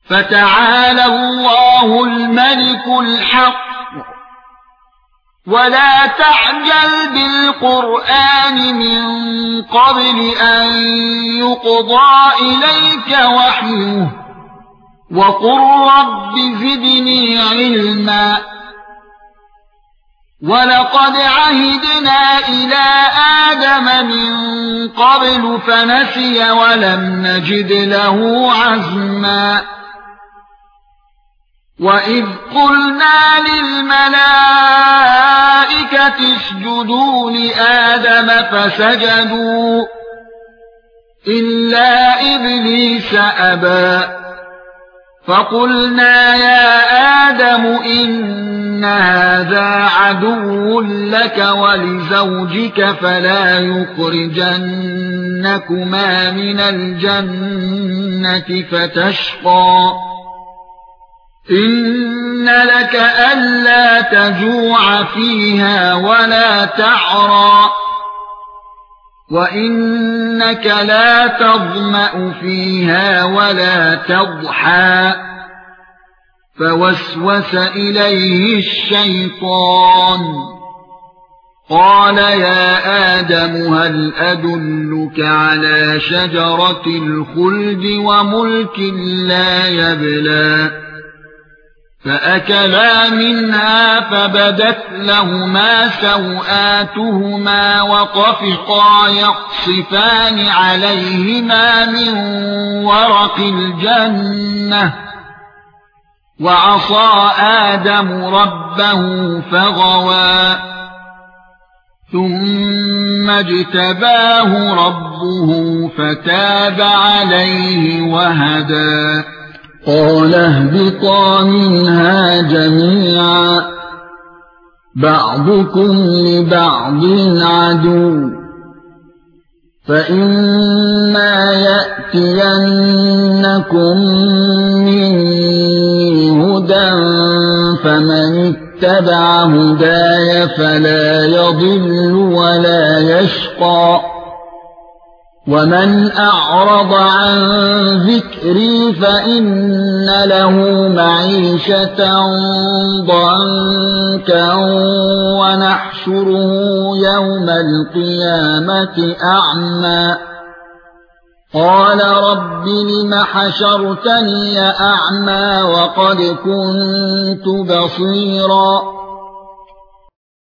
فتعالى الله الملك الحق ولا تعجل بالقرآن من قبل أن يقضى إليك وحيه وقل رب زدني علما ولقد عهدنا إلى آدم من قبل فنسي ولم نجد له عزما وَإِذْ قُلْنَا لِلْمَلَائِكَةِ اسْجُدُوا لِآدَمَ فَسَجَدُوا إِلَّا إِبْلِيسَ أَبَى فَقُلْنَا يَا آدَمُ إِنَّ هَذَا عَدُوٌّ لَكَ وَلِزَوْجِكَ فَلَا يُخْرِجَنَّكُمَا مِنَ الْجَنَّةِ فَتَشْقَى إِنَّ لَكَ أَلَّا تَجُوعَ فِيهَا وَلَا تَعْرَى وَإِنَّكَ لَا تَظْمَأُ فِيهَا وَلَا تَضْحَى فَوَسْوَسَ إِلَيْهِ الشَّيْطَانُ قَالَ يَا آدَمُ هَلْ أَدُلُّكَ عَلَى شَجَرَةِ الْخُلْدِ وَمُلْكٍ لَّا يَبْلَى فَأَكَلَا مِنْهَا فَبَدَتْ لَهُمَا سَوْآتُهُمَا وَطَفِقَا يَخْصِفَانِ عَلَيْهِمَا مِنْ وَرَقِ الْجَنَّةِ وَعَصَى آدَمُ رَبَّهُ فَغَوَى ثُمَّ اجْتَبَاهُ رَبُّهُ فَتَابَ عَلَيْهِ وَهَدَى قَالَ اهْبِطَا مِنْهَا جَمِيعًا بَعْضُكُمْ لِبَعْضٍ عَدُوٌّ فَإِمَّا يَأْتِيَنَّكُم مِّنِّي هُدًى فَمَنِ اتَّبَعَ هُدَايَ فَلَا يَضِلُّ وَلَا يَشْقَى وَمَنْ أَعْرَضَ عَن ذِكْرِي فَإِنَّ لَهُ مَعِيشَةً ضَنكًا وَنَحْشُرُهُ يَوْمَ الْقِيَامَةِ أَعْمَى قَالَ رَبِّ لِمَ حَشَرْتَنِي أَعْمَى وَقَدْ كُنتُ بَصِيرًا